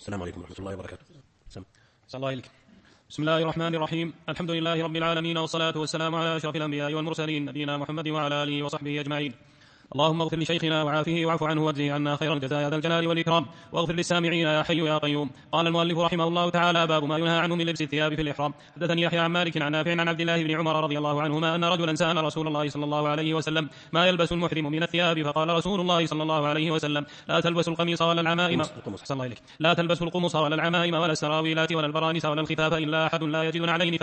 السلام عليكم ورحمة الله وبركاته. الله إليك. بسم الله الرحمن الرحيم. الحمد لله رب العالمين، والصلاة والسلام على أشرف الأنبياء والمرسلين نبينا محمد وعلى آله وصحبه أجمعين. اللهم اغفر لشيخنا وعافه واعف عنه واجزه عنا خير الجزاء ذا الجلال والإكرام، واغفر للسامعين يا حي يا قيوم. قال المؤلف رحمه الله تعالى: باب ما ينهى عنه من لبس الثياب في الإحرام. حدثني يحيى عن مالك عن نافع عن عبد الله بن عمر رضي الله عنهما أن رجلا سأل رسول الله صلى الله عليه وسلم: ما يلبس المحرم من الثياب؟ فقال رسول الله صلى الله عليه وسلم: لا تلبسوا القميص ولا العمائم لا تلبسوا القمص ولا العمائم ولا السراويلات ولا البرانس ولا الخفاف إلا أحد لا يجد نعلين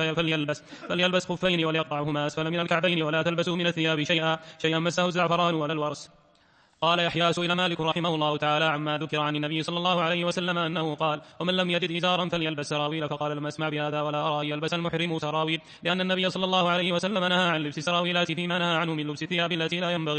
فليلبس خفين وليقطعهما أسفل من الكعبين، ولا تلبسوا من الثياب شيئا مسه الزعفران ولا الورس. قال يحيى: سئل مالك رحمه الله تعالى عما ذكر عن النبي صلى الله عليه وسلم أنه قال: ومن لم يجد إزارا فليلبس سراويل. فقال: لم أسمع بهذا ولا أرى أن يلبس المحرم سراويل، لأن النبي صلى الله عليه وسلم نهى عن لبس سراويلات فيما نهى عنه من لبس الثياب التي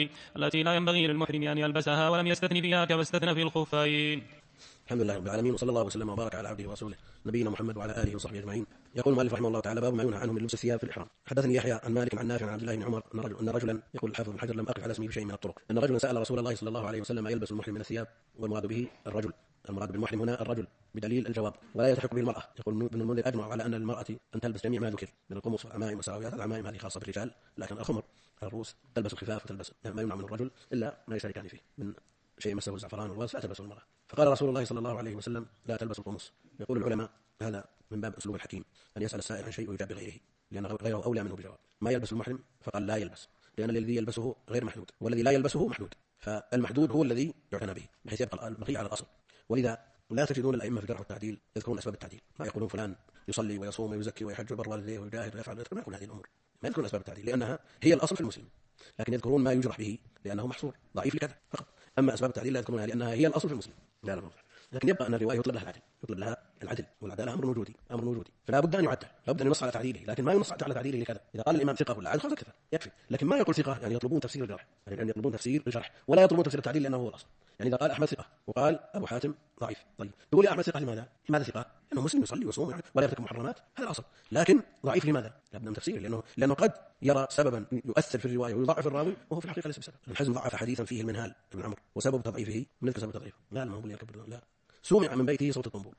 لا ينبغي للمحرم أن يلبسها، ولم يستثن فيها كما استثنى في الخفين. الحمد لله رب العالمين، وصلى الله وسلم وبارك على عبده ورسوله نبينا محمد وعلى آله وصحبه أجمعين. يقول المؤلف رحمه الله تعالى: باب ما ينهى عنه من لبس الثياب في الإحرام. حدثني يحيى عن مالك عن نافع عن عبد الله بن عمر أن رجلا، يقول الحافظ بن حجر لم أقف على اسمه بشيء من الطرق، أن رجلا سأل رسول الله صلى الله عليه وسلم: ما يلبس المحرم من الثياب؟ والمراد به الرجل، المراد بالمحرم هنا الرجل بدليل الجواب، ولا يلحق به المرأة. يقول ابن المنذر: أجمع على أن المرأة أن تلبس جميع ما ذكر من القمص والعمائم والسراويلات. العمائم هذه خاصة بالرجال، لكن الخمر على الرؤوس تلبس الخفاف وتلبس ما يمنع من الرجل إلا ما يشاركان فيه من شيء مسه الزعفران والورس، لا تلبسه المرأة. فقال رسول الله صلى الله عليه وسلم: لا تلبسوا القمص. يقول العلماء: هذا من باب أسلوب الحكيم، أن يسأل السائل عن شيء ويجاب بغيره، لأن غيره أولى منه بجواب. ما يلبس المحرم؟ فقال: لا يلبس، لأن الذي يلبسه غير محدود، والذي لا يلبسه محدود، فالمحدود هو الذي يعتنى به بحيث يبقى البقية على الأصل. ولذا لا تجدون الأئمة في الجرح والتعديل يذكرون أسباب التعديل، ما يقولون فلان يصلي ويصوم ويزكي ويحج ويبر والديه ويجاهد ويفعل، ما يقول هذه الأمور، ما يذكرون أسباب التعديل لأنها هي الأصل في المسلم، لكن يذكرون ما يجرح به لأنه محصور ضعيف لكذا فقط. أما أسباب التعديل لا يذكرونها لأنها هي الأصل في المسلم. لكن يبقى أن الرواية يطلب لها العدل، والعدالة أمر وجودي، فلا بد أن يعدل، لا بد أن ينص على تعديله، لكن ما ينص على تعديله لكذا. إذا قال الإمام ثقة ولا عدل خلاص كذا يكفي، لكن ما يقول ثقة يعني يطلبون تفسير الجرح، يعني يطلبون تفسير الجرح ولا يطلبون تفسير التعديل لأنه هو الأصل. يعني إذا قال أحمد ثقة وقال أبو حاتم ضعيف، طيب تقول يا أحمد ثقة لماذا ثقة؟ لأنه مسلم يصلي ويصوم ولا يرتكب محرمات، هذا الأصل، لكن ضعيف لماذا؟ لا بد من تفسير، لأنه قد يرى سببا يؤثر في الرواية ويضعف الراوي وهو في الحقيقة ليس بسبب. ابن حزم ضعف حديثا فيه المنهال ابن عمرو وسبب تضعيفه من سبب تضعيفه لا ما هو يركب لا سمع من بيته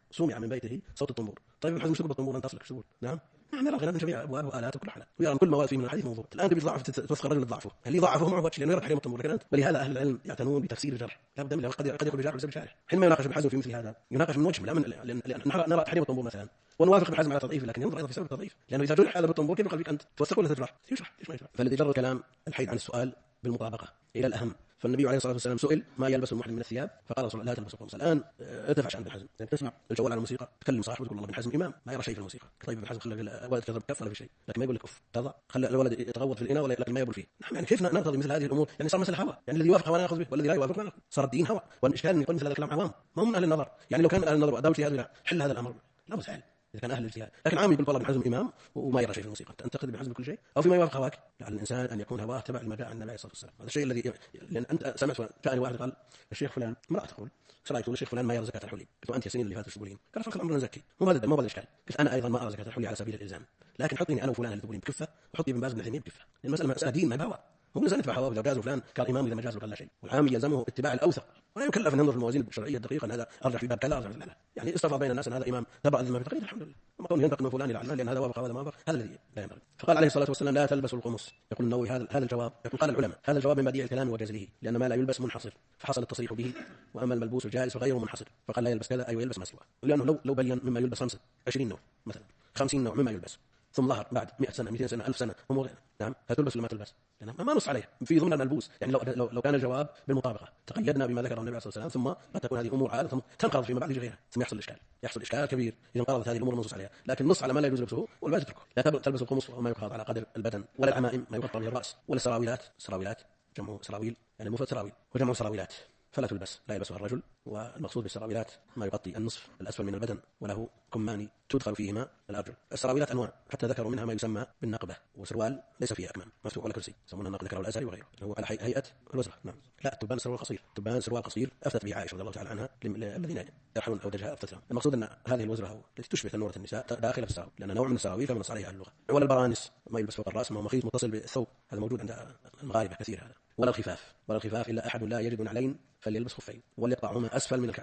صوت الطنبور. طيب ابن حزم شو بالطنبور أنت أصلك شو؟ نعم نرى غير جميع أبواب وآلات وكل حالات، ويرى كل مواد فيه من الحديث موضوع. الآن تبي تضعف توثق رجل ضعفه، اللي ضعفه معه وجه لأنه يرى تحريم الطنبور، لكن أنت ولهذا أهل العلم يعتنون بتفسير الجرح، لا بد من قد يكون بجرح وليس بشارح. حينما يناقش ابن حزم في مثل هذا يناقش من وجه، لا من لأن نرى تحريم الطنبور مثلا ونوافق ابن حزم على تضعيفه، لكن ينظر أيضا في سبب التضعيف، لأنه إذا جرح هذا بالطنبور كيف قلبك أنت توثق ولا تجرح؟ يشرح ليش ما يشرح؟ فالذي جر الكلام الحيد عن السؤال بالمطابقة إلى الأهم. فالنبي عليه الصلاة والسلام سئل: ما يلبس المحرم من الثياب؟ فقال رسول الله: لا تلبسوا القمص. الآن ارتفع شأن ابن حزم، يعني تسمع الجوال على الموسيقى، تكلم صاحبه تقول: الله ابن حزم إمام ما يرى شيء في الموسيقى. طيب ابن حزم خلى الولد كذب كف ولا في شيء، لكن ما يقول لك كف تضع، خلى الولد يتغوط في الإناء لكن ما يبول فيه. نعم يعني كيف نرتضي مثل هذه الأمور؟ يعني صار مثل هوى، يعني الذي يوافق هوى ناخذ به والذي لا يوافق ما ناخذ، صار الدين هوى. والإشكال أن يقول مثل هذا الكلام عوام ما هم من أهل النظر، يعني لو كان من أهل النظر وأداوا اجتهاد حل هذا الأمر لا مسهل إذا كان أهل الاجتهاد، لكن عام يقول والله ابن حزم إمام وما يرى شيء في الموسيقى، أنت تقتدي بن حزم بكل شيء أو فيما يوافق هواك. على الإنسان أن يكون هواه تبع لما جاء عن النبي صلى الله عليه وسلم. هذا الشيء الذي لأن أنت سمعت جاءني واحد قال الشيخ فلان امرأة تقول سمعت الشيخ فلان ما يرى زكاة الحلي، قلت أنت يا سنين اللي فاتت تقولين، قال فرق الأمر نزكي مو هذا الإشكال، قلت أنا أيضا ما أرى زكاة الحلي على سبيل الإلزام، لكن حطيني أنا وفلان اللي تقولين بكفة وحطي ابن باز بن عثيمين بكفة، المسألة مسألة دين ما هو مو نزلت تبع هواه. إذا جاز فلان كان إمام إذا ما جاز قال لا شيء، والعام يلزمه اتباع الأوثق ولا يكلف أن ينظر في الموازين الشرعية الدقيقة أن هذا أرجح في باب كذا أرجح لا، يعني استفرض بين الناس أن هذا إمام تبع لما في تقرير الحمد لله، وما كونه ينتقد من فلان إلى علان لأن هذا وافق وهذا ما وافق، هذا الذي لا ينبغي. فقال عليه الصلاة والسلام: لا تلبسوا القمص. يقول النووي هذا الجواب، يقول قال العلماء هذا الجواب من بديع الكلام وجزله، لأن ما لا يلبس منحصر فحصل التصريح به، وأما الملبوس الجائز فغيره منحصر، فقال لا يلبس كذا أي يلبس ما سواه، لأنه لو بين مما يلبس 25 نوع مثلا 50 نوع مما يلبس ثم ظهر بعد 100 سنة 200 سنة 1000 سنة أمور نعم هتلبس ولا ما تلبس؟ يعني ما نص عليه في ضمن الملبوس، يعني لو كان الجواب بالمطابقة تقيدنا بما ذكره النبي صلى الله عليه وسلم، ثم قد تكون هذه أمور عادة ثم تنقرض فيما بعد غيرها، ثم يحصل إشكال كبير إذا انقرضت هذه الأمور المنصوص عليها، لكن نص على ما لا يجوز لبسه والباقي تتركه. لا تلبس القمص وما يقاض على قدر البدن، ولا العمائم ما يغطى به الرأس، ولا السراويلات جمع سراويل يعني مفرد سراويل وجمع سراويلات فلا تلبس، لا يلبسها الرجل. والمقصود بالسراويلات ما يغطي النصف الأسفل من البدن وله كمان تدخل فيهما الأرجل. السراويلات أنواع حتى ذكروا منها ما يسمى بالنقبة، وسروال ليس فيها أكمام مفتوح ولا كرسي يسمونه النقب، ذكره الأزهري وغيره هو على هيئة الوزرة. نعم لا التبان سروال قصير أفتت به عائشة رضي الله تعالى عنها الذين يرحلون أودجها أفتت لهم. المقصود أن هذه الوزرة التي تشبه تنورة النساء داخلة في السراويل لأن نوع من السراويل كما نص عليها اللغة. ولا البرانس ما يلبس فوق الرأس ما هو مخيط متصل بالثوب، هذا موجود عند المغاربة كثير هذا. ولا الخفاف إلا أحد لا يجد نعلين فليلبس خفين وليقطعهما أسفل من الكعبين.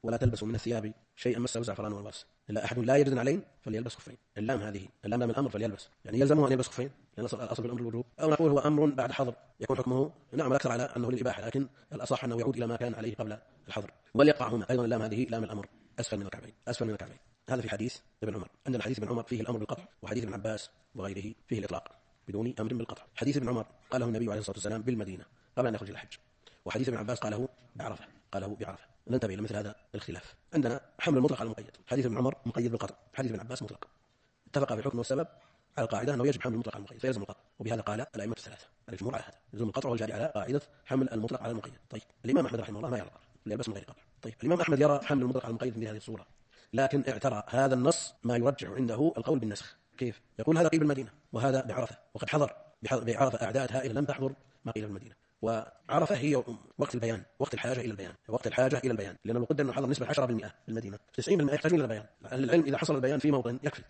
ولا تلبسوا من الثياب شيئا مسه زعفران والبرص إلا أحد لا يجد عليه فليلبس خفين. اللام هذه اللام من الأمر فليلبس، يعني يلزمه أن يلبس خفين، لأن الأصل بالأمر الوجوب، أو نقول هو أمر بعد حظر يكون حكمه نعم أكثر على أنه للإباحة، لكن الأصح أنه يعود إلى ما كان عليه قبل الحظر. وليقطعهما أيضا، اللام هذه لام الأمر أسفل من الكعبين، أسفل من الكعبين. هذا في حديث ابن عمر. عندنا حديث ابن عمر فيه الأمر بالقطع، وحديث ابن عباس وغيره فيه الإطلاق بدون أمر بالقطع. حديث ابن عمر قاله النبي عليه الصلاة والسلام بالمدينة قبل أن يخرج الحج، وحديث ابن عباس قاله بعرفة. ننتبه إلى مثل هذا الاختلاف. عندنا حمل المطلق على المقيد، حديث ابن عمر مقيد بالقطع، حديث ابن عباس مطلق. اتفق في الحكم والسبب على القاعدة أنه يجب حمل المطلق على المقيد فيلزم القطع، وبهذا قال الأئمة الثلاثة الجمهور على هذا، يلزم القطع والجاري على قاعدة حمل المطلق على المقيد. طيب الإمام أحمد رحمه الله ما يرى يلبس من غير قطع. طيب الإمام أحمد يرى حمل المطلق على المقيد في هذه الصورة، لكن اعترى هذا النص ما يرجح عنده القول بالنسخ. كيف؟ يقول هذا قيل بالمدينة وهذا بعرفة، وقد حضر بعرفة أعداد هائلة لم تحضر ما قيل بالمدينة. وعرفة هي وقت البيان، وقت الحاجة إلى البيان، لأنه لو قدر أنه حضر نسبة 10% بالمدينة 90% يحتاجون إلى البيان. العلم إذا حصل البيان في موطن يكفي،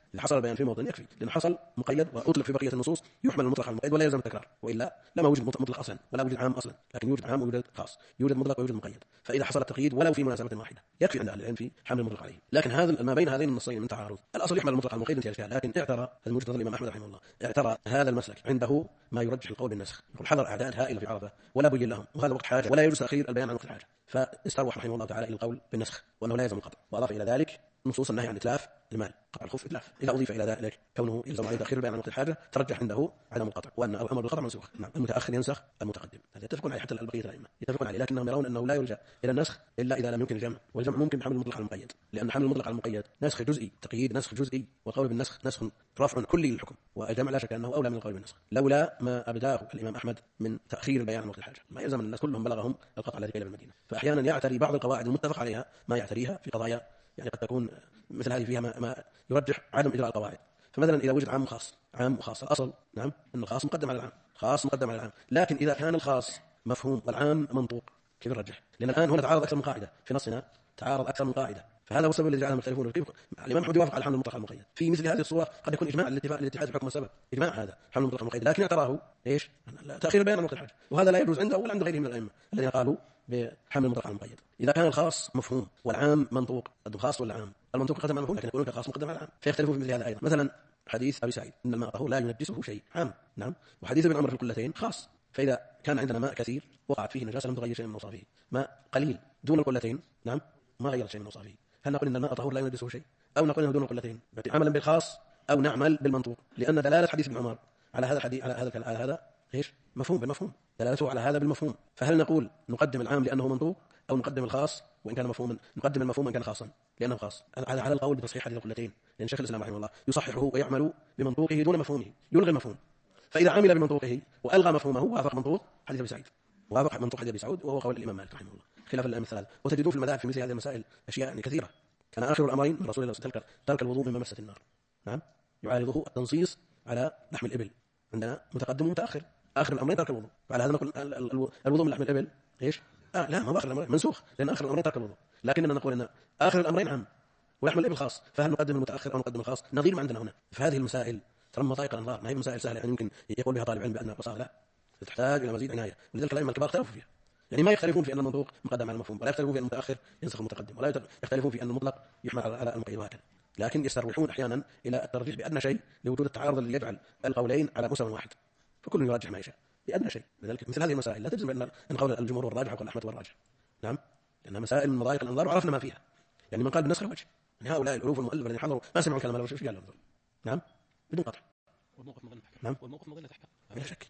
لأنه حصل مقيد وأطلق في بقية النصوص يحمل المطلق على المقيد ولا يلزم التكرار، وإلا لما وجد مطلق أصلا ولا وجد عام أصلا، لكن يوجد عام ويوجد خاص، يوجد مطلق ويوجد مقيد. فإذا حصل التقييد ولو في مناسبة واحدة يكفي عند أهل العلم في حمل المطلق عليه. لكن هذا ما بين هذين النصين من تعارض، الأصل يحمل المطلق على المقيد انتهى الإشكال، لكن اعترى هذا وجهة نظر الإمام أحمد رحمه الله، اعترى هذا المسلك عنده ما يرجح القول بالنسخ. يقول حضر أعداد هائلة في عرفة ولا بين لهم، وهذا وقت حاجة ولا يجوز تأخير البيان عن وقت الحاجة، فاستروح رحمه الله تعالى إلى القول بالنسخ وأنه لا يلزم القطع. وأضاف إلى ذلك نصوص النهي عن إتلاف المال، قطع الخف إتلاف، إذا أضيف إلى ذلك كونه يلزم عليه تأخير البيان عن وقت الحاجة ترجح عنده عدم القطع، وأن الأمر بالقطع منسوخ. نعم المتأخر ينسخ المتقدم، هذا يتفقون عليه حتى البقية الأئمة يتفقون عليه، لكنهم يرون أنه لا يلجأ إلى النسخ إلا إذا لم يمكن الجمع، والجمع ممكن بحمل المطلق على المقيد، لأن حمل المطلق على المقيد نسخ جزئي، تقييد نسخ جزئي، والقول بالنسخ نسخ رفع كلي للحكم، والجمع لا شك أنه أولى من القول بالنسخ، لولا ما أبداه الإمام أحمد من تأخير البيان عن وقت الحاجة. ما يلزم الناس كلهم بلغهم القطع الذي قيل بالمدينة، فأحيانا يعتري بعض القواعد المتفق عليها ما يعتريها في قضايا يعني قد تكون مثل هذه فيها ما يرجح عدم إجراء القواعد. فمثلا إذا وجد عام وخاص الأصل نعم أن الخاص مقدم على العام، لكن إذا كان الخاص مفهوم والعام منطوق كيف نرجح؟ لأن الآن هنا تعارض أكثر من قاعدة في نصنا، تعارض أكثر من قاعدة، فهذا هو السبب الذي جعلهم يختلفون. الإمام أحمد يوافق على حمل المطلق على المقيد في مثل هذه الصورة، قد يكون إجماع الاتحاد في الحكم والسبب، إجماع هذا حمل المطلق على المقيد، لكن اعتراه إيش؟ تأخير البيان عن وقت الحاجة، وهذا لا يجوز عنده ولا عند غيره من الأئمة الذين قالوا بحمل المطلق على المقيد. إذا كان الخاص مفهوم والعام منطوق، الخاص ولا عام؟ المنطوق قدم على المفهوم، لكن يقولون الخاص مقدم على العام، فيختلفون في مثل هذا أيضا. مثلا حديث أبي سعيد إن الماء طهور لا ينجسه شيء عام، نعم، وحديث ابن عمر في القلتين خاص. فإذا كان عندنا ماء كثير وقعت فيه نجاسة لم تغير شيء من أوصافه، ماء قليل دون القلتين نعم ما غير شيء من أوصافه، هل نقول إن الماء طهور لا ينجسه شيء، أو نقول إنه دون القلتين عملا بالخاص، أو نعمل بالمنطوق؟ لأن دلالة حديث ابن عمر على هذا الحديث على هذا ايش؟ مفهوم بالمفهوم، دلالته على هذا بالمفهوم. فهل نقول نقدم العام لأنه منطوق، أو نقدم الخاص وإن كان مفهوما، نقدم المفهوم إن كان خاصا لأنه خاص؟ على القول بتصحيح حديث القلتين، لأن شيخ الإسلام رحمه الله يصححه ويعمل بمنطوقه دون مفهومه، يلغي المفهوم. فإذا عمل بمنطوقه وألغى مفهومه وافق منطوق حديث أبي سعيد، وافق منطوق حديث أبي سعود، وهو قول الإمام مالك رحمه الله، خلاف الأئمة الثلاثة. وتجدون في المذاهب في مثل هذه المسائل أشياء يعني كثيرة. كان آخر الأمرين من رسول الله صلى الله عليه وسلم ترك الوضوء من مسة النار، نعم، يعارضه التنصيص على لحم الإبل، عندنا متقدم ومتأخر، آخر الأمرين ترك الوضوء، فعلى هذا نقول الوضوء من لحم الإبل ايش؟ لا، ما هو آخر الأمرين منسوخ، لأن آخر الأمرين ترك الوضوء، لكننا نقول أن آخر الأمرين عام ولحم الإبل خاص، فهل نقدم المتأخر أو نقدم الخاص؟ نظير ما عندنا هنا. فهذه المسائل ترى مضايق الأنظار، ما هي مسائل سهلة يعني يمكن يقول بها طالب علم بأنها بساطة، لا، تحتاج إلى مزيد عناية. ولذلك الأئمة الكبار اختلفوا فيها، يعني ما يختلفون في أن المنطوق مقدم على المفهوم، ولا يختلفون في أن المتأخر ينسخ المتقدم، ولا يختلفون في أن المطلق يحمل على المقيد، وهكذا. لكن يستروحون أحيانا إلى الترجيح بأدنى شيء لوجود التعارض الذي يجعل القولين على مستوى واحد، فكل يرجح ما يشاء بأدنى شيء. لذلك مثل هذه المسائل لا تجزم أن قول الجمهور والراجح وقول أحمد والراجح، نعم، لأنها مسائل من مضايق الأنظار وعرفنا ما فيها. يعني من قال بالنسخ الوجه، يعني هؤلاء الألوف المؤلفة الذين حضروا ما سمعوا كلام الوجه، ايش قال لهم؟ نعم، بدون قطع. والموقف مظنة أحكام. نعم، والموقف مظنة أحكام بلا شك.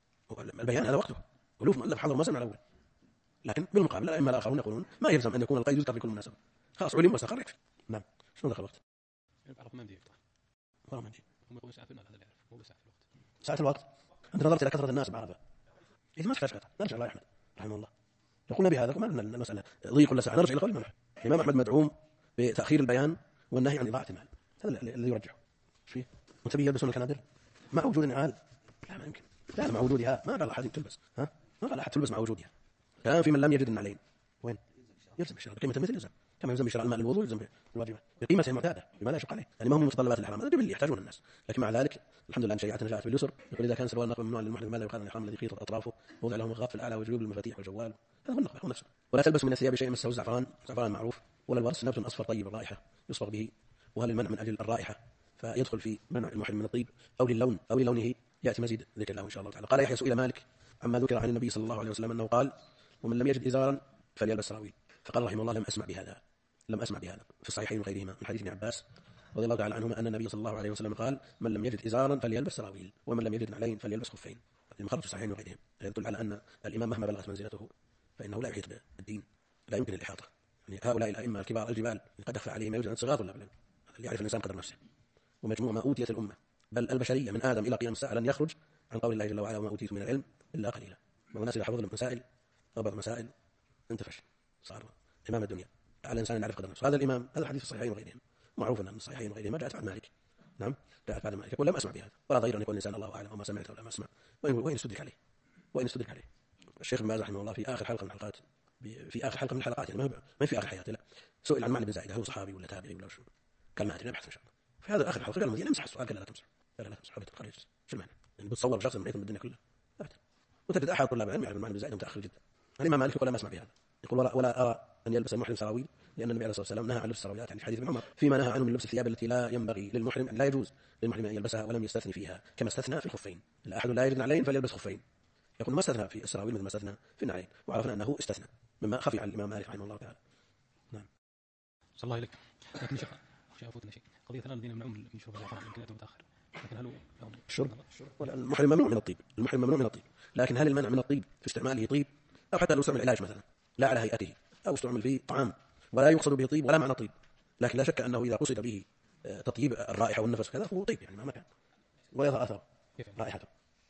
البيان هذا وقته، ألوف مؤلف حضروا ما سمعوا الأول، لكن بالمقابل الأئمة الآخرون يقولون ما يلزم أن يكون القيد يذكر في كل مناسبة، خلاص علم واستقر يكفي. نعم، شنو دخل الوقت؟ يعرف ما مدي والله ما نجي. هم يقولون ساعة في المال، هذا اللي يعرف، مو بساعة في الوقت. ساعة الوقت أنت نظرت إلى كثرة الناس بعرفة، إذا ما تحتاج قطع نرجع إلى أحمد رحمه الله، يقولنا بهذا، ما لنا المسألة ضيق ولا ساعة، نرجع إلى قول الإمام أحمد. الإمام أحمد مدعوم بتأخير البيان والنهي عن إضاعة المال، هذا الذي يرجحه. فيه متبي يلبسون الكنادر مع وجود النعال، لا ما يمكن، لا مع وجودها، ما قال أحد تلبس، ها، ما قال أحد تلبس مع وجودها. كان في من لم يجد النعلين وين يلزم الشراء بقيمة المثل، يلزم كما يلزم شراء الماء للوضوء، يلزم بالواجبات بقيمته المعتادة بما لا يشق عليه، يعني ما هم متطلبات الإحرام، هذا اللي يحتاجون الناس. لكن مع ذلك الحمد لله أن شريعتنا جاءت باليسر، يقول إذا كان سروال النقب ممنوع للمحرم ماذا يقال عن الإحرام الذي خيطت أطرافه ووضع له مغاف في الأعلى وجلوب المفاتيح والجوال، هذا هو النقب، هو نفسه. ولا تلبس من الثياب شيء مسه زعفران، زعفران معروف ولا الورس نبت أصفر طيب الرائحة يصبغ به، وهل المنع من أجل الرائحة فيدخل في منع المحرم من الطيب أو للون أو للونه؟ يأتي مزيد ذكر الله إن شاء الله تعالى. قال يحيى سئل مالك عما ذكر عن النبي صلى الله عليه وسلم أنه قال ومن لم يجد إزارا فليلبس سراويل، فقال رحمه الله لم أسمع بهذا في الصحيحين وغيرهما من حديث ابن عباس رضي الله تعالى عنهما أن النبي صلى الله عليه وسلم قال من لم يجد إزارا فليلبس سراويل ومن لم يجد نعلين فليلبس خفين. المخرج في الصحيحين وغيرهم يدل على أن الإمام مهما بلغت منزلته فإنه لا يحيط بالدين، لا يمكن الإحاطة. يعني هؤلاء الأئمة الكبار الجبال قد أخفى عليهم ما يوجد صغار ولا بلد، يعرف الإنسان قدر نفسه ومجموع ما أوتيت الأمة بل البشرية من آدم إلى قيام الساعة لن يخرج عن قول الله جل وعلا وما أوتيت من العلم إلا قليلا. والناس إذا حفظ لهم مسائل أو بعض مسائل انتفش صار إمام الدنيا. على الإنسان أن يعرف قدر نفسه. هذا الإمام هذا الحديث في الصحيحين وغيرهم معروف أن الصحيحين وغيرهما جاءت عن مالك. نعم جاءت بعد مالك يقول لم أسمع بهذا، ولا ضير أن يقول الإنسان الله أعلم وما سمعت ولا ما أسمع. وين استدرك عليه الشيخ ابن باز رحمه الله في آخر حلقة من الحلقات، يعني ما في آخر حياته، لا سئل عن معنى بن زائدة هو صحابي ولا تابعي ولا شو، قال ما أدري نبحث إن شاء الله. في هذا آخر حلقة قال المدينة امسح السؤال، قال لا تمسح، قال لا تمسح حبيت القرية. شو المعنى؟ يعني بتصور شخص من الدنيا كلها أبدا. وتجد أحد طلاب العلم يعرف المعنى بن زائدة متأخر جدا. الإمام مالك يقول ما أسمع بهذا، يقول ولا أرى أن يلبس المحرم سراويل لأن النبي عليه الصلاة والسلام نهى عن لبس السراويلات، يعني حديث ابن عمر فيما نهى عنه من لبس الثياب التي لا ينبغي للمحرم، لا يجوز للمحرم أن يلبسها ولم يستثني فيها كما استثنى في الخفين. أحد لا يجد نعلين فليلبس خفين، يقول ما استثنى في السراويل مثل ما استثنى في النعلين، وعرفنا أنه استثنى مما خفي عن الإمام مالك رحمه الله تعالى. نعم. صلى الله عليك. لكن شيخ أفوتنا شيء قضية ثلاث دين من عمر يشوف الإحرام يمكن يأتي متأخر، لكن هل هو الشرب ولا المحرم ممنوع من الطيب؟ المحرم ممنوع من الطيب، لكن هل المنع من الطيب في استعماله طيب أو حتى لو استعمل علاج مثلا لا على هيئته أو استعمل فيه طعام ولا يقصد به طيب ولا معنى طيب، لكن لا شك أنه إذا قصد به تطيب الرائحة والنفس كذا فهو طيب يعني ما كان ويظهر أثر رائحته.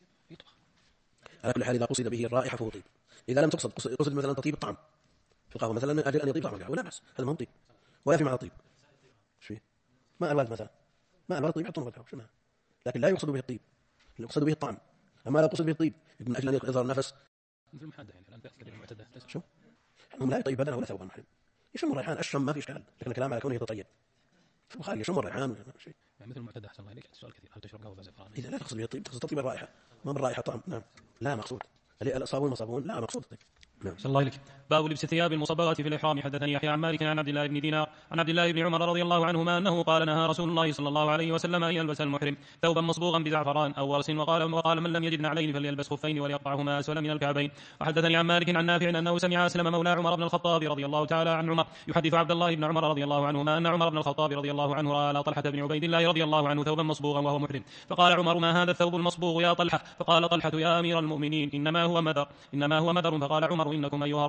على كل حال إذا قصد به الرائحة فهو طيب. إذا لم قصد مثلا تطيب الطعم في القهوة مثلا من أجل أن يطيب طعم القهوة لا بأس، هذا ما هو طيب ولا في معنى طيب. شو ما الوالد مثلا ما الوالد طيب يحطون في القهوة شو ما، لكن لا يقصد به الطيب، يقصد به الطعم. أما لا يقصد به الطيب من أجل أن يظهر النفس مثل المحدة يعني الآن تأثير المعتدة شو هم لا يطيب بدنه ولا ثوب المحرم، يشم الريحان الشم ما في إشكال، لكن الكلام على كونه يتطيب في البخاري يشم الريحان ولا شيء. يعني مثل المعتدة أحسن الله إليك السؤال كثير هل تشرب قهوة بزعفران؟ إذا لا تقصد به الطيب تقصد تطيب الرائحة ما من رائحة طعم. نعم لا مقصود الصابون مصابون لا مقصود الطيب. نعم. صلى الله عليك. باب لبس الثياب المصبغة في الإحرام. حدثني يحيى عن مالك عن عبد الله بن دينار عن عبد الله بن عمر رضي الله عنهما أنه قال نهى رسول الله صلى الله عليه وسلم أن يلبس المحرم ثوبا مصبوغا بزعفران أو ورس، وقال من لم يجد نعلين فليلبس خفين وليقطعهما أسفل من الكعبين. وحدثني عن مالك عن نافع أنه سمع أسلم مولى عمر بن الخطاب رضي الله تعالى عن عمر يحدث عبد الله بن عمر رضي الله عنهما أن عمر بن الخطاب رضي الله عنه رأى على طلحة بن عبيد الله رضي الله عنه ثوبا مصبوغا وهو محرم، فقال عمر ما هذا الثوب المصبوغ يا طلحة؟ فقال طلحة يا أمير المؤمنين إنما هو مذر. فقال عمر إنكم أيها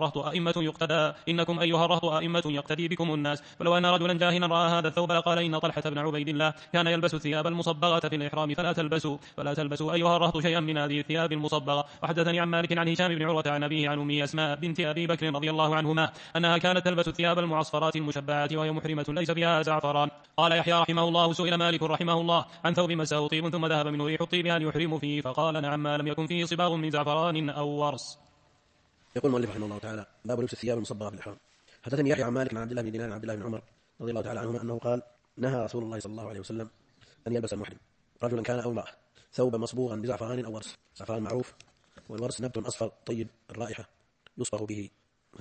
الرهط أئمة يقتدي بكم الناس، فلو أن رجلا جاهلا رأى هذا الثوب لقال إن طلحة بن عبيد الله كان يلبس الثياب المصبغة في الإحرام فلا تلبسوا أيها الرهط شيئا من هذه الثياب المصبغة. وحدثني عن مالك عن هشام بن عروة عن أبيه عن أمه أسماء بنت أبي بكر رضي الله عنهما أنها كانت تلبس الثياب المعصفرات المشبعات وهي محرمة ليس فيها زعفران. قال يحيى رحمه الله سئل مالك رحمه الله عن ثوب مسه طيب ثم ذهب منه ريح الطيب أن يحرم فيه، فقال نعم ما لم يكن فيه صباغ من زعفران أو ورس. يقول المؤلف رحمه الله تعالى باب لبس الثياب المصبغة في الإحرام. حدثني يحيى عن مالك عن عبد الله بن دينار عن عبد الله بن عمر رضي الله تعالى عنهما أنه قال نهى رسول الله صلى الله عليه وسلم أن يلبس المحرم رجلا كان أو امرأة ثوبا مصبوغا بزعفران أو ورس. زعفران معروف والورس نبت أصفر طيب الرائحة يصبغ به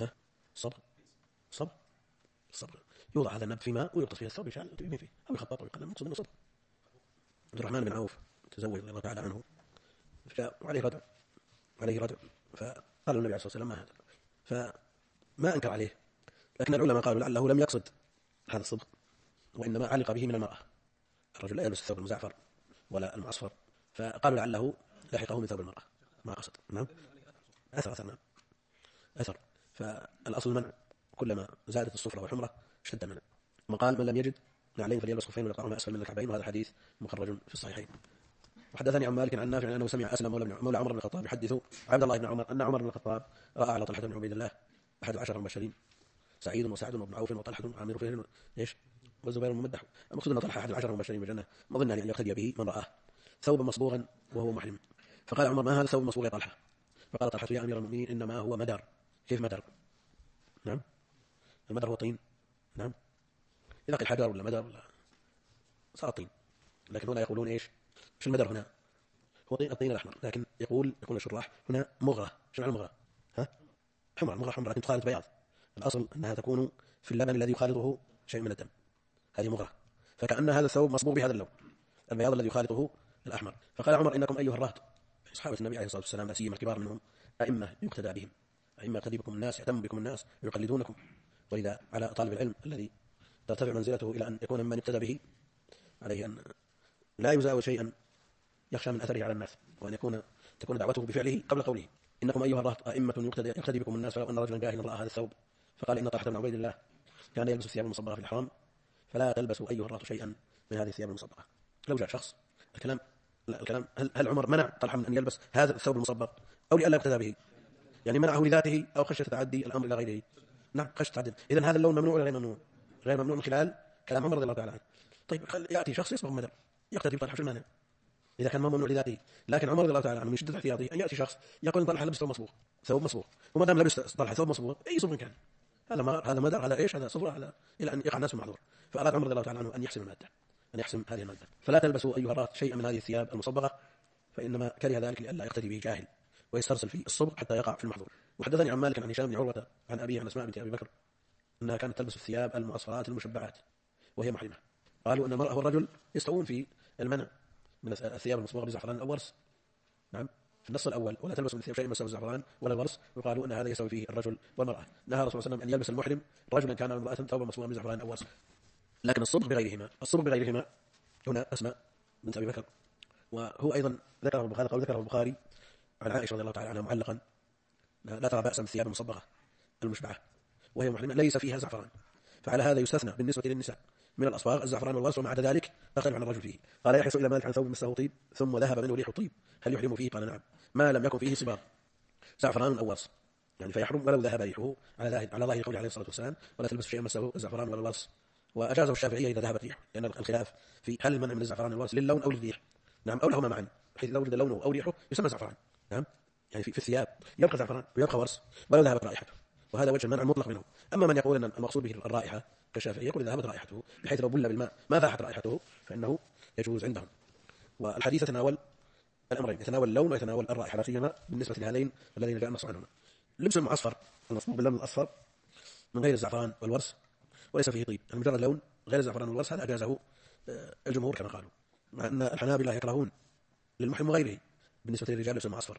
صبغ يوضع هذا النبت في ماء ويغطس فيه الثوب يشعل فيه أو يخطط ويقلم مقصود منه صبغ. عبد الرحمن بن عوف تزوج رضي الله تعالى عنه وعليه ردع فقال النبي عليه الصلاة والسلام ما هذا، فما أنكر عليه، لكن العلماء قالوا لعله لم يقصد هذا الصبغ وإنما علق به من المرأة. الرجل لا يلبس الثوب المزعفر ولا المعصفر، فقالوا لعله لحقه من ثوب المرأة ما قصد. نعم أثر فالأصل المنع كلما زادت الصفرة والحمرة اشتد المنع. ثم قال من لم يجد نعلين فليلبس خفين ويقطعهما أسفل من الكعبين، وهذا حديث مخرج في الصحيحين. وحدثني عن مالك عن نافع أنه سمع أسلم مولى عمر بن الخطاب يحدث عبد الله بن عمر أن عمر بن الخطاب رأى على طلحة بن عبيد الله 11 مبشرين سعيد وسعد وابن عوف وطلحة وعامر وفهر والزبير الممدح. المقصود أن طلحة 11 مبشرين بالجنة ما ظن أن يقتدي به من رآه ثوبا مصبوغا وهو محرم. فقال عمر ما هذا ثوب مصبوغ يا طلحة؟ فقال طلحة يا أمير المؤمنين إنما هو مدر. كيف مدر؟ نعم المدر هو طين. نعم إذا قيل حجر ولا مدر ولا صار طين، لكن هنا يقولون إيش المدر هنا هو الطين الأحمر، لكن يقول الشراح هنا مغرة. شو معنى مغرة؟ حمرة لكن تخالط بياض. الأصل أنها تكون في اللبن الذي يخالطه شيء من الدم، هذه مغرة، فكأن هذا الثوب مصبوغ بهذا اللون البياض الذي يخالطه الأحمر. فقال عمر إنكم أيها الرهط، صحابة النبي عليه الصلاة والسلام لا سيما الكبار منهم أئمة يقتدى بهم، أئمة يقتدي بكم الناس، يهتم بكم الناس ويقلدونكم. ولذا على طالب العلم الذي ترتفع منزلته إلى أن يكون ممن يقتدى به عليه أن لا يزاول شيئا يخشى من أثره على الناس، وأن تكون دعوته بفعله قبل قوله. إنكم أيها الرهط أئمة يقتدي بكم الناس، فلو أن رجلا جاهلا رأى هذا الثوب فقال إن طلحة بن عبيد الله كان يلبس الثياب المصبغة في الإحرام فلا تلبسوا أيها الرهط شيئا من هذه الثياب المصبغة. لو جاء شخص الكلام هل عمر منع طلحة من أن يلبس هذا الثوب المصبغ أو لئلا يقتدى به؟ يعني منعه لذاته أو خشية تعدي الأمر إلى غيره؟ نعم، خشية تعدي. إذن هذا اللون ممنوع ولا غير ممنوع؟ غير ممنوع من خلال كلام عمر رضي الله تعالى عنه. طيب يأتي شخص يصبغ مدر يقتدي بطلحة، شو المانع؟ إذا كان ممنوع لذاته. لكن عمر رضي الله تعالى عنه من شدة احتياطه أن يأتي شخص يقول طلحة لبس ثوب مصبوغ، وما دام لبس طلحة ثوب مصبوغ أي صبغ كان، هذا مدر، هذا إيش، هذا صبغة، هذا إلى أن يقع الناس في المحظور. فأراد عمر رضي الله تعالى عنه أن يحسم المادة، أن يحسم هذه المادة. فلا تلبسوا أيها الرهط شيئا من هذه الثياب المصبغة، فإنما كره ذلك لئلا يقتدي به جاهل ويسترسل في الصبغ حتى يقع في المحظور. وحدثني عن مالك عن هشام بن عروة عن أبيه عن أسماء بنت أبي بكر أنها كانت تلبس الثياب المعصفرات المشبعات وهي محرمة. قالوا أن المرأة والرجل يستوون في المنع من الثياب المصبوغة بالزعفران أو الورس. نعم، في النص الأول ولا تلبسوا من الثياب شيء مسه الزعفران ولا الورس، وقالوا أن هذا يستوي فيه الرجل والمرأة. نهى الرسول صلى الله عليه وسلم أن يلبس المحرم رجلا كان امرأة ثوبا مصبوغا بالزعفران أو ورس. لكن الصبغ بغيرهما هنا أسماء بنت أبي بكر، وهو أيضا ذكره البخاري عن عائشة رضي الله تعالى عنها معلقا: لا ترى بأسا بالثياب المصبغة المشبعة وهي محرمة ليس فيها زعفران. فعلى هذا يستثنى بالنسبة للنساء من الأصباغ الزعفران والورس، وما عدا ذلك أختلف عن الرجل فيه. قال يحيى إلى مالك عن ثوب مسه طيب ثم ذهب منه ريح الطيب هل يحرم فيه؟ قال نعم، ما لم يكن فيه صباغ زعفران أو ورس، يعني فيحرم ولو ذهب ريحه على ظاهر قوله عليه الصلاة والسلام: ولا تلبس شيئا مسه الزعفران ولا الورس. وأجازه الشافعية إذا ذهبت ريحه، لأن الخلاف في هل المنع من الزعفران والورس للون أو للريح. نعم، أو لهما معا، حيث لو وجد لونه أو ريحه يسمى زعفران. نعم، يعني في الثياب يبقى زعفران ويبقى ورس ولو ذهبت رائحته، وهذا وجه المنع المطلق منه. أما من يقول أن المقصود به الرائحة كالشافعي يقول إذا ذهبت رائحته بحيث لو بل بالماء ما فاحت رائحته فإنه يجوز عندهم. والحديث يتناول الأمرين، يتناول اللون ويتناول الرائحة، لا سيما بالنسبة لهذين الذين جاء النص عنهما. اللبس المعصفر المصبوغ باللون الأصفر من غير الزعفران والورس وليس فيه طيب، يعني مجرد لون غير الزعفران والورس، هذا أجازه الجمهور كما قالوا، مع أن الحنابلة يكرهون للمحرم وغيره بالنسبة للرجال لبس المعصفر.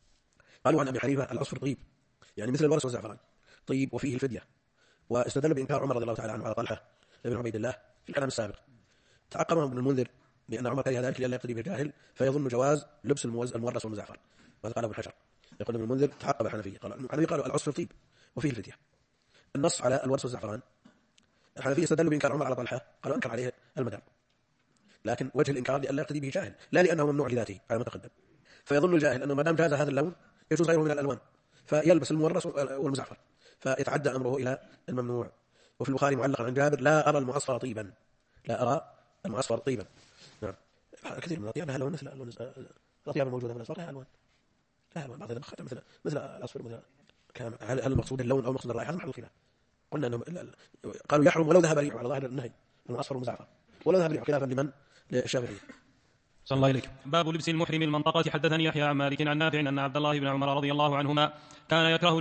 قالوا عن أبي حنيفة العصفر طيب، يعني مثل الورس والزعفران طيب وفيه الفدية. واستدل بإنكار عمر رضي الله تعالى عنه على طلحة بن عبيد الله في الكلام السابق. تعقبه ابن المنذر بأن عمر كره ذلك لئلا يقتدي بالجاهل فيظن جواز لبس المورس والمزعفر، وهذا قاله ابن حجر. يقول ابن المنذر تعقب الحنفية، قالوا العصفر طيب وفيه الفدية. النص على الورس والزعفران الحنفية استدلوا بإنكار عمر على طلحة، قالوا أنكر عليه المدام، لكن وجه الإنكار لئلا يقتدي به جاهل لا لأنه ممنوع لذاته على ما تقدم. فيظن الجاهل أنه ما دام جاز هذا اللون يجوز غيره من الألوان فيلبس المورس والمزعفر فيتعدى أمره إلى الممنوع. وفي البخاري معلقا عن جابر: لا أرى المعصفر طيبا، لا أرى المعصفر طيبا. نعم، كثير من الأطياب لها ألوان مثل الأطياب الموجودة من الأسواق لها ألوان بعضها مثل الأصفر مثل كلام. هل المقصود اللون أو المقصود الرائحة؟ هذا محل الخلاف. قلنا أنهم قالوا يحرم ولو ذهب ريحه على ظاهر النهي المعصفر والمزعفر ولو ذهب ريحه، خلافا لمن؟ للشافعي. صلى الله عليك. باب لبس المحرم المنطقة. حدثني يحيى عن مالك عن نافع أن عبد الله بن عمر رضي الله عنهما كان يكره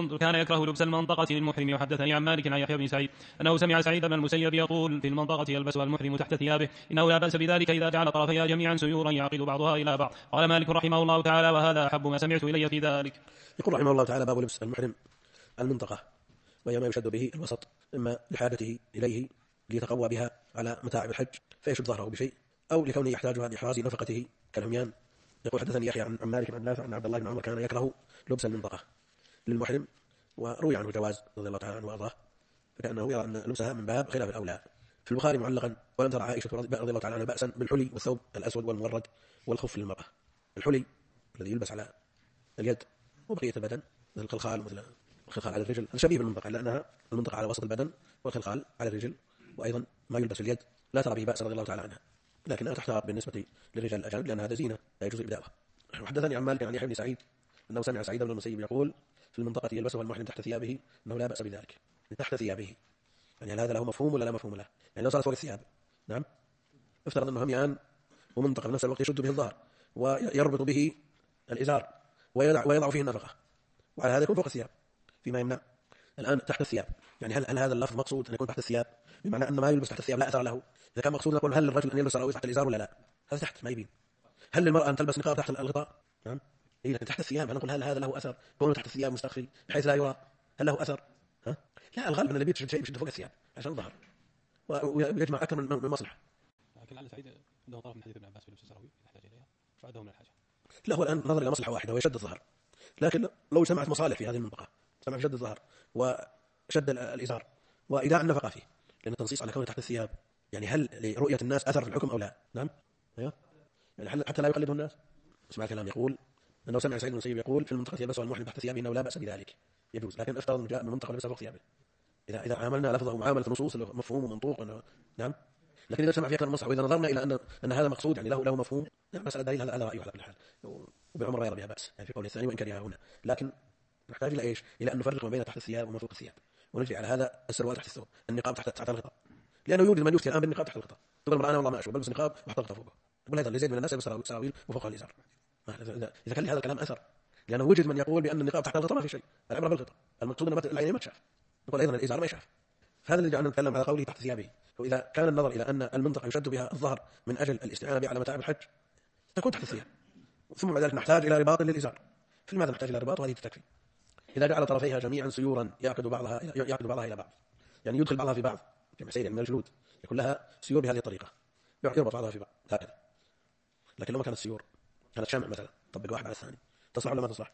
لبس المنطقة للمحرم. وحدثني عن مالك عن يحيى بن سعيد أنه سمع سعيد بن المسيب يقول: في المنطقة يلبسها المحرم تحت ثيابه، إنه لا بأس بذلك إذا جعل طرفيها جميعا سيورا يعقد بعضها إلى بعض. قال مالك رحمه الله تعالى: وهذا أحب ما سمعت إلي في ذلك. يقول رحمه الله تعالى: باب لبس المحرم المنطقة، وهي ما يشد به الوسط، إما لحاجته إليه ليتقوى بها على متاعب الحج فيشد ظهره بشيء، أو لكونه يحتاجها لإحراز نفقته كالعميان. يقول حدثني يحيى عن مالك عن نافع أن عبد الله بن عمر كان يكره لبس المنطقة للمحرم، وروي عنه جواز رضي الله تعالى عنه وأرضاه، فكأنه يرى أن لبسها من باب خلاف الأولى. في البخاري معلقا: ولم ترى عائشة رضي الله تعالى عنها بأسا بالحلي والثوب الأسود والمورد والخف للمرأة. الحلي الذي يلبس على اليد وبقية البدن مثل الخلخال، مثل الخلخال على الرجل، هذا شبيه بالمنطقة لأنها المنطقة على وسط البدن والخلخال على الرجل، وأيضا ما يلبس اليد لا ترى به بأس رضي الله تعالى عنها، لكنها تحتار بالنسبة للرجال الأجانب لأن هذا زينة لا يجوز إبداؤها. وحدثني عن مالك عن يحيى بن سعيد أنه سمع سعيد بن المسيب يقول: في المنطقة يلبسها المحرم تحت ثيابه أنه لا بأس بذلك. تحت ثيابه يعني هذا له مفهوم ولا لا مفهوم له؟ يعني لو صارت فوق الثياب، نعم، افترض أنه هميان ومنطقة في نفس الوقت يشد به الظهر ويربط به الإزار ويضع فيه النفقة، وعلى هذا يكون فوق الثياب فيما يمنع الآن تحت الثياب، يعني هل هذا اللفظ مقصود أن يكون تحت الثياب بمعنى أن ما يلبس تحت الثياب لا أثر له؟ إذا كان مقصود نقول هل للرجل أن يلبس سراويل تحت الإزار ولا لا؟ هذا تحت ما يبين. هل للمرأة أن تلبس نقاب تحت الغطاء؟ نعم. إيه، لكن تحت الثياب نقول هل هذا له أثر؟ كونه تحت الثياب مستخفي بحيث لا يرى، هل له أثر؟ ها؟ لا، الغالب أن اللي بيشد شيء بيشد فوق الثياب عشان الظهر ويجمع أكثر من مصلحة. لكن لعل سعيد عنده طرف من حديث ابن عباس في لبس السراويل يحتاج إليها فعده من الحاجة. لا، هو الآن نظر إلى مصلحة واحدة وهي شد الظهر، لكن لو اجتمعت مصالح في هذه المنطقة، اجتمع في شد الظهر وشد الإزار وإيداع النفقة فيه، لأن التنصيص على كونه تحت الثياب يعني هل لرؤية الناس أثر في الحكم أو لا؟ نعم. أيوه، يعني حتى لا يقلده الناس. اسمع الكلام، يقول أنه سمع سعيد بن المسيب يقول في المنطقة يلبسها المحرم تحت ثيابه أنه لا بأس بذلك، يجوز، لكن افترض أنه جاء من منطقة لبسها فوق ثيابه. إذا عاملنا لفظه معاملة نصوص مفهوم ومنطوق نعم. لكن إذا سمع في أكثر من مصلحة وإذا نظرنا إلى أن هذا مقصود يعني له مفهوم، نعم، مسألة دليل هذا رأيه على كل حال، وابن عمر غير بها بأس يعني في قوله الثاني وإن كرهها هنا، لكن نحتاج إلى إيش؟ إلى أن نفرق ما بين تحت الثياب وما فوق الثياب، ونجري على هذا السروال تحت الثوب، النقاب تحت الغطاء، لأنه يوجد من يفتي الآن بالنقاب تحت الغطاء، تقول المرأة أنا والله ما أشوف بلبس نقاب وأحط الغطاء فوقه، يقول هذا اللي زيد من الناس يلبس سراويل وفوقها الإزار. إذا كان لهذا الكلام أثر، لأنه وجد من يقول بأن النقاب تحت الغطاء ما في شيء، العبرة بالغطاء، المقصود أن العين ما تشاف، نقول أيضا الإزار ما يشاف. فهذا اللي جعلنا نتكلم على قوله تحت ثيابه. وإذا كان النظر إلى أن المنطقة يشد بها الظهر من أجل الاستعانة بها على متاعب الحج تكون تحت الثياب، ثم بعد ذلك نحتاج إلى رباط للإزار. فلماذا نحتاج إلى رباط وهذه تكفي؟ إذا جعل طرفيها جميعا سيورا يعقد بعضها إلى بعض، يعني يدخل بعضها في بعض جمع سير من الجلود، يكون لها سيور بهذه الطريقة يربط بعضها في بعض هكذا. لكن لو ما كانت سيور كانت شمع مثلا، طبق واحد على الثاني، تصلح ولا ما تصلح؟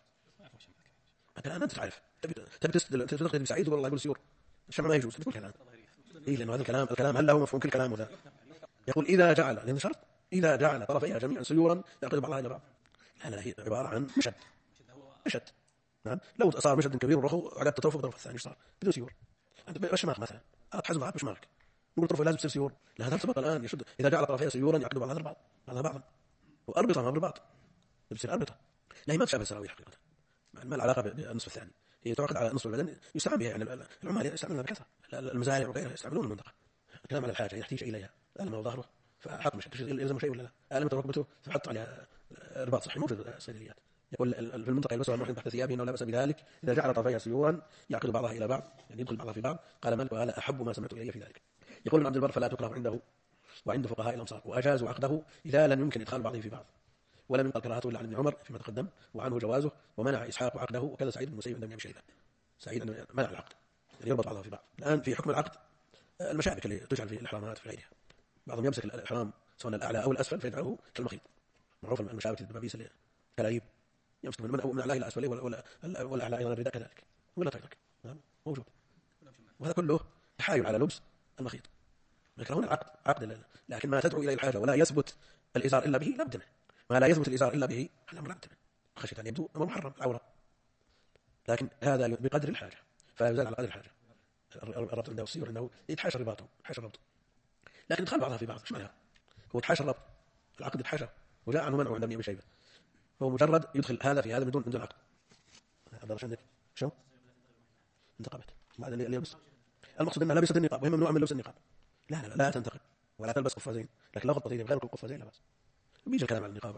الآن أنت تعرف، تبي تدخل بسعيد والله يقول سيور الشمع ما يجوز، تقول كلام إيه، لأن هذا الكلام هل له مفهوم كل كلام وذا؟ يقول إذا جعل، لأن شرط إذا جعل طرفيها جميعا سيورا يعقد بعضها إلى بعض. لا هي عبارة عن مشد. نعم، لو صار مشد كبير ورخو عقدت طرفه بالطرف الثاني صار بدون سيور. أنت بالشماغ مثلا تحز بعض بشماغك، نقول طرفه لازم تصير سيور، لا هذا ارتبط الآن يشد. إذا جعل طرفيها سيورا يعقد بعضها بعضا وأربطة ما بالبعض بتصير أربطة. لا هي ما تشابه السراويل حقيقة، ما العلاقة بالنصف الثاني، هي تعقد على نصف البدن يستعمل بها، يعني العمال يستعملونها بكثرة، المزارع وغيرها يستعملون المنطقة. الكلام على الحاجة يحتاج إليها، لا ما هو ظهره فحط مش يلزم شيء ولا لا، ألمت ركبته فحط عليها رباط صحي موجود في الصيدليات. يقول في المنطقة يلبسها المحرم تحت ثيابه إنه لا بأس بذلك إذا جعل طرفيها سيورا يعقد بعضها إلى بعض، يعني يدخل بعضها في بعض. قال مالك وهذا أحب ما سمعت إلي في ذلك. يقول ابن عبد البر فلا تكره عنده وعند فقهاء الأمصار، وأجازوا عقده إذا لم يمكن إدخال بعضه في بعض، ولم ينقل كراهته إلا عن ابن عمر فيما تقدم وعنه جوازه، ومنع إسحاق عقده، وكذا سعيد بن المسيب عند ابن شيبة. سعيد منع العقد يعني يربط بعضها في بعض. الآن في حكم العقد المشابك اللي تجعل في الإحرامات في غيرها، بعضهم يمسك الإحرام سواء الأعلى أو الأسفل فيجعله كالمخيط، معروف المشابك الدبابيس الكلاعيب يمسك من الأعلى إلى الأسفل والأعلى أيضا الرداء كذلك ولا تترك. نعم موجود، وهذا كله تحايل على لبس المخيط. يكرهون العقد عقد، لكن ما تدعو إليه الحاجة ولا يثبت الإزار إلا به لا بد منه، ما لا يثبت الإزار إلا به الأمر لا بد منه، خشية أن يبدو أمر محرم العورة، لكن هذا بقدر الحاجة فلا يزال على قدر الحاجة. الربط عنده السيور أنه يتحاشى رباطه، يتحاشى الربط، لكن يدخل بعضها في بعض مش معناها هو يتحاشى الربط، العقد يتحاشى وجاء عنه منعه عند ابن شيبة، هو مجرد يدخل هذا في هذا بدون عقد. هذا عندك شو انتقبت بعد اللي يلبس، المقصود انها لبست النقاب وهي ممنوعه من لبس النقاب، لا تنتقب ولا تلبس قفازين، لكن لو غطت غير القفازين لا بأس. بيجي الكلام على النقاب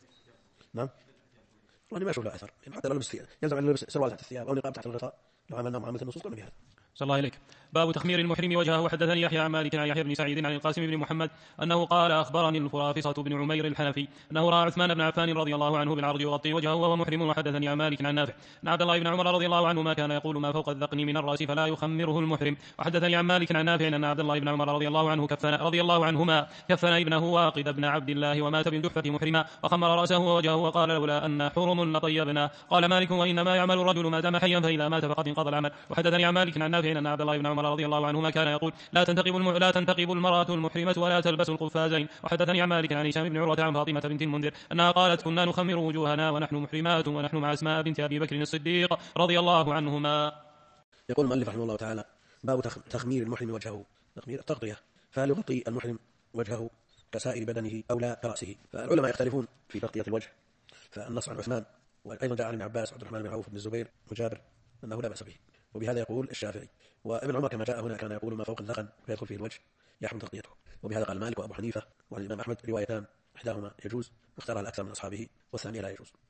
نعم والله ما اشوف له اثر، حتى لو لبس يلزم ان يلبس سروال تحت الثياب او نقاب تحت الغطاء، لو عملنا معامله النصوص قلنا بهذا. صلى الله عليك. باب تخمير المحرم وجهه. وحدثني يحيى عن مالك عن يحيى بن سعيد عن القاسم بن محمد أنه قال أخبرني الفرافصة بن عمير الحنفي أنه رأى عثمان بن عفان رضي الله عنه بالعرض يغطي وجهه وهو محرم. وحدثني عن مالك عن نافع أن عبد الله بن عمر رضي الله عنه ما كان يقول ما فوق الذقن من الرأس فلا يخمره المحرم. وحدثني عن مالك عن نافع أن عبد الله بن عمر رضي الله عنهما كفن ابنه واقد بن عبد الله ومات بالجحفة محرما وخمر رأسه ووجهه وقال لولا أن حرم لطيبنا. قال مالك وإنما يعمل الرجل ما دام حيا فإذا مات فقد انقضى العمل. وحدثني عن مالك عن نافع أن عبد الله بن عمر رضي الله عنهما كان يقول لا تنتقب المرأة المحرمة ولا تلبس القفازين. وحدثني عن مالك عن هشام بن عروة عن فاطمة بنت المنذر أنها قالت كنا نخمر وجوهنا ونحن محرمات ونحن مع أسماء بنت أبي بكر الصديق رضي الله عنهما. يقول المؤلف رحمه الله تعالى باب تخمير المحرم وجهه، تخمير التغطية، فهل يغطي المحرم وجهه كسائر بدنه أو لا كرأسه؟ فالعلماء يختلفون في تغطية الوجه، فالنص عن عثمان وأيضا جاء عن ابن عباس وعبد الرحمن بن عوف بن الزبير وجابر أنه لا بأس به، وبهذا يقول الشافعي. وابن عمر كما جاء هنا كان يقول ما فوق الذقن فيدخل فيه الوجه يحرم تغطيته، وبهذا قال مالك وأبو حنيفة وعن الإمام أحمد روايتان إحداهما يجوز واختارها الأكثر من أصحابه والثانية لا يجوز.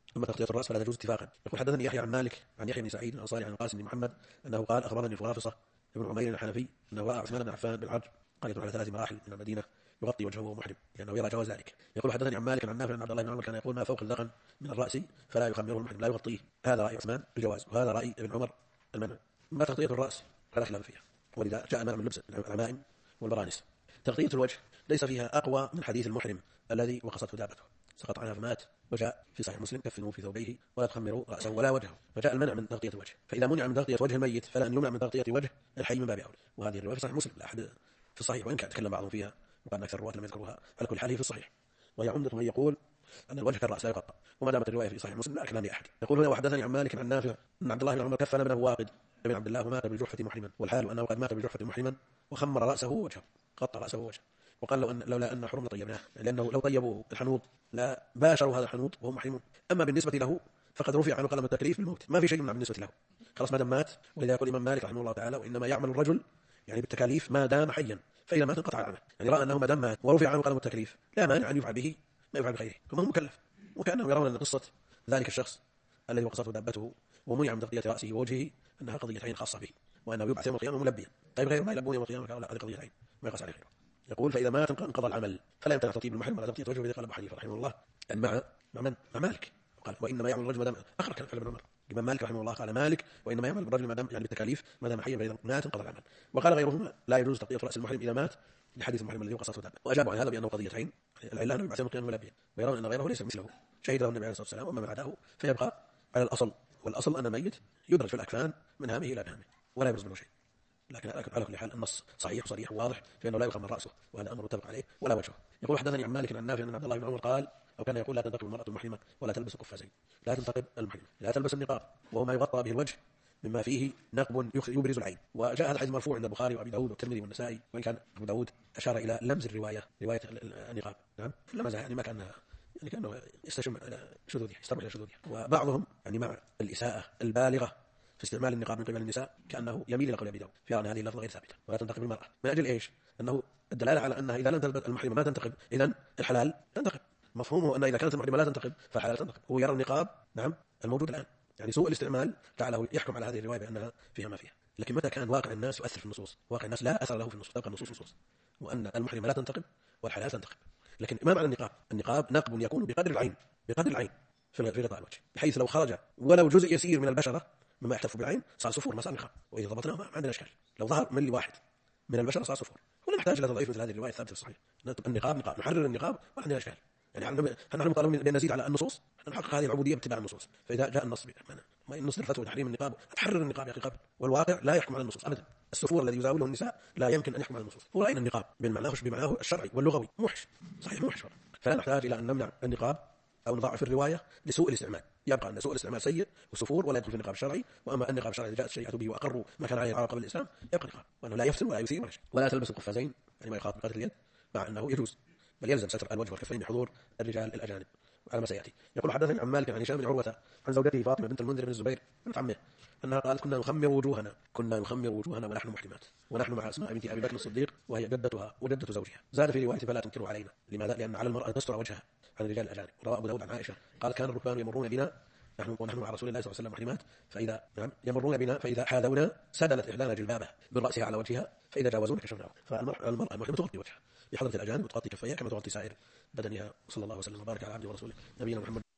أما تغطية الرأس فلا تجوز اتفاقا. يقول حدثني يحيى عن مالك عن يحيى بن سعيد الأنصاري عن القاسم بن محمد أنه قال أخبرني الفرافصة ابن عمير الحنفي أنه رأى عثمان بن عفان بالعرج قرية على 3 مراحل من المدينة يغطي وجهه وهو محرم لأنه يرى جواز ذلك. يقول حدثني عن مالك عن نافع عن عبد الله بن عمر كان يقول ما فوق الذقن من الرأس فلا يخمره المحرم لا يغطيه. هذا رأي عثمان الجواز وهذا رأي ابن عمر المنع. ما تغطية الرأس فلا خلاف فيها، ولذا جاء منع من لبس العمائم والبرانس. تغطية الوجه ليس فيها أقوى من حديث المحرم الذي وقصته دابته سقط عنها فمات، وجاء في صحيح مسلم كفنوا في ثوبيه ولا تخمروا رأسه ولا وجهه، فجاء المنع من تغطية الوجه. فإذا منع من تغطية وجه الميت فلا أن يمنع من تغطية وجه الحي من باب أولى. وهذه الرواية في صحيح مسلم لا أحد في الصحيح، وإن كان تكلم بعضهم فيها وقال أكثر الرواة لم يذكروها، على كل حال في الصحيح. وهي عمدة من يقول أن الوجه كالرأس لا يغطى، وما دامت الرواية في صحيح مسلم لا كلام لأحد. يقول هنا وحدثني عن مالك عن نافع أن عبد الله بن عمر كفن ابنه واقد ابن عبد الله ومات بالجحفة محرما، والحال أنه قد مات بالجحفة محرما وخمر رأسه ووجهه، غطى رأسه ووجهه، وقال لولا أن حرم طيبناه، لأنه لو طيبوه الحنوط لا باشروا هذا الحنوط وهم محرمون. أما بالنسبة له فقد رفع عنه قلم التكليف بالموت، ما في شيء يمنع بالنسبة له، خلاص ما دام مات. ولذا يقول الإمام مالك رحمه الله تعالى وإنما يعمل الرجل يعني بالتكاليف ما دام حيا، فإذا مات انقطع العمل. يعني رأى أنه ما دام مات ورفع عنه قلم التكليف لا مانع أن يفعل به ما يفعل بخيره، ثم هو مكلف. وكأنهم يرون أن قصة ذلك الشخص الذي وقصته دابته ومنع من تغطية رأسه ووجهه أنها قضية عين خاصة به، وأنه يبعث يوم القيامة ملبيا. طيب غيره ما يلبون يوم القيامة هذه قضية عين ما يقاس عليه غيره. يقول فإذا مات انقضى العمل فلا يمتنع تطيب المحرم ولا تغطية وجهه. قال أبو حنيفة رحمه الله يعني مع من؟ مع مالك، قال وإنما يعمل الرجل ما دام أخر كلام ابن عمر. الإمام مالك رحمه الله قال مالك وإنما يعمل الرجل ما دام يعني بالتكاليف ما دام حيا فإذا مات انقضى العمل. وقال غيرهما لا يجوز تغطية رأس المحرم إذا مات لحديث المحرم الذي وقصته دابته، وأجابوا عن هذا بأنه قضية عين العلة أنه يبعث يوم القيامة ملبيا، ويرون أن غيره ليس مثله شهد له النبي عليه الصلاة والسلام، وما عداه فيبقى على الأصل، والأصل أن الميت يدرج في الأكفان من هامه إلى دهامه ولا يبرز منه شيء. لكن على كل حال النص صحيح وصريح وواضح فإنه لا يخمر رأسه، وهذا أمر متفق عليه ولا وجهه. يقول حدثني عن مالك عن نافع أن عبد الله بن عمر قال أو كان يقول لا تنتقب المرأة المحرمة ولا تلبس القفازين. لا تنتقب المحرمة، لا تلبس النقاب وهو ما يغطى به الوجه مما فيه نقب يبرز العين. وجاء هذا الحديث مرفوع عند البخاري وابي داود والترمذي والنسائي، وان كان ابو داود اشار الى لمز روايه النقاب، نعم لمزها يعني ما كان يعني كانه يستشم شذوذها يستمع الى شذوذها. وبعضهم يعني مع الاساءه البالغه في استعمال النقاب من قبل النساء كانه يميل الى قول ابي داود في ان هذه اللفظه غير ثابته. ولا تنتقب المراه من اجل ايش؟ انه الدلاله على انها اذا لم تلبس المحرمه ما تنتقب اذا الحلال تنتقب. مفهومه ان اذا كانت المحرمه لا تنتقب فالحلال تنتقب. هو يرى النقاب نعم الموجود الان، يعني سوء الاستعمال جعله يحكم على هذه الروايه بانها فيها ما فيها. لكن متى كان واقع الناس يؤثر في النصوص، واقع الناس لا اثر له في النصوص، تبقى النصوص نصوص، وان المحرمه لا تنتقب والحلال تنتقب. لكن ما معنى النقاب؟ النقاب نقب يكون بقدر العين، بقدر العين في غطاء الوجه، بحيث لو خرج ولو جزء يسير من البشره مما يحتف بالعين صار صفور ما صار نقاب. واذا ضبطناه ما عندنا اشكال، لو ظهر ملي واحد من البشره صار صفور. ولا نحتاج الى تضعيف مثل هذه الروايه الثابته في الصحيح. النقاب نقاب نحرر النقاب ما عندنا اشكال، يعني نحن مطالبين بان نزيد على النصوص، نحقق هذه العبوديه باتباع النصوص. فاذا جاء النص ما النص الفتوى تحريم النقاب تحرر النقاب يا اخي قبل، والواقع لا يحكم على النصوص ابدا. السفور الذي يزاوله النساء لا يمكن ان يحكم على النصوص. هو راينا النقاب بمعناه الشرعي واللغوي موحش صحيح موحش، فلا نحتاج الى ان نمنع النقاب او نضعف الروايه لسوء الاستعمال. يبقى ان سوء الاستعمال سيء وسفور ولا يدخل في النقاب الشرعي، واما النقاب الشرعي جاءت الشريعه به واقروا ما كان عليه العرب قبل الاسلام يبقى نقاب، وانه لا يفتن ولا يثير ولا شيء. ولا تلبس القفازين يعني ما يخاطب قدر اليد، مع انه يجوز بل يلزم ستر الوجه والكفين بحضور الرجال الاجانب على ما سياتي. يقول حدثني عن مالك عن هشام بن عروه عن زوجته فاطمه بنت المنذر بن الزبير بنت عمه انها قالت كنا نخمر وجوهنا ونحن محرمات، ونحن مع اسماء بنت ابي بكر الصديق وهي جدتها وجدة زوجها. زاد في روايه فلا تنكروا علينا. لماذا؟ لان على المراه ان تستر وجهها عن الرجال الاجانب. رواه ابو داود عن عائشه قالت كان الركبان يمرون بنا ونحن مع رسول الله صلى الله عليه وسلم محرمات، فاذا يمرون بنا فاذا حاذونا سدلت احدانا جلبابها براسها على وجهها، فاذا جاوزونا كشفناه. فالمراه المحرمه تغطي وجهها بحضره الاجانب وتغطي كفيها كما تغطي سائر بدنها. صلى الله وسلم وبارك على عبده ورسوله نبينا محمد.